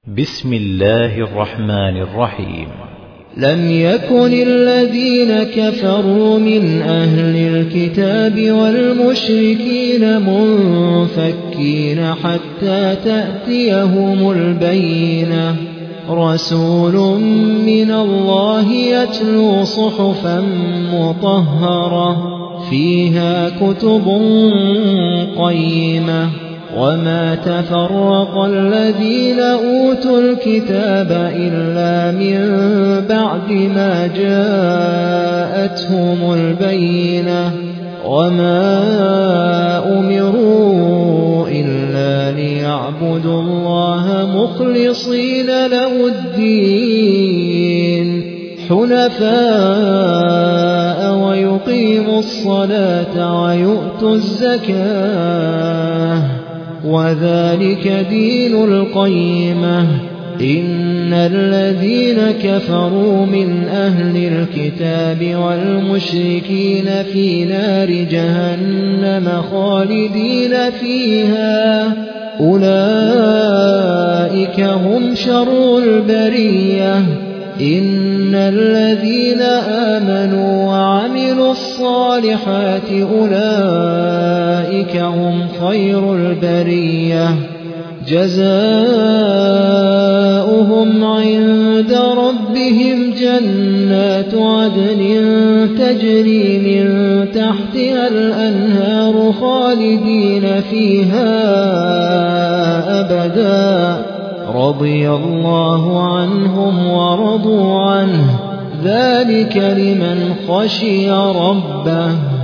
بسم الله الرحمن الرحيم. لم يكن الذين كفروا من أهل الكتاب والمشركين منفكين حتى تأتيهم البينة. رسول من الله يتلو صحفا مطهرة فيها كتب قيمة. وما تفرق الذين أوتوا الكتاب إلا من بعد ما جاءتهم البينة. وما أمروا إلا ليعبدوا الله مخلصين له الدين حنفاء ويقيموا الصلاة ويؤتوا الزكاة وذلك دين القيمة. إن الذين كفروا من أهل الكتاب والمشركين في نار جهنم خالدين فيها أولئك هم شر البرية. إن الذين آمنوا وعملوا الصالحات أولئك هم خير البرية. جزاؤهم عند ربهم جنات عدن تجري من تحتها الأنهار خالدين فيها أبدا رضي الله عنهم ورضوا عنه ذلك لمن خشي ربه.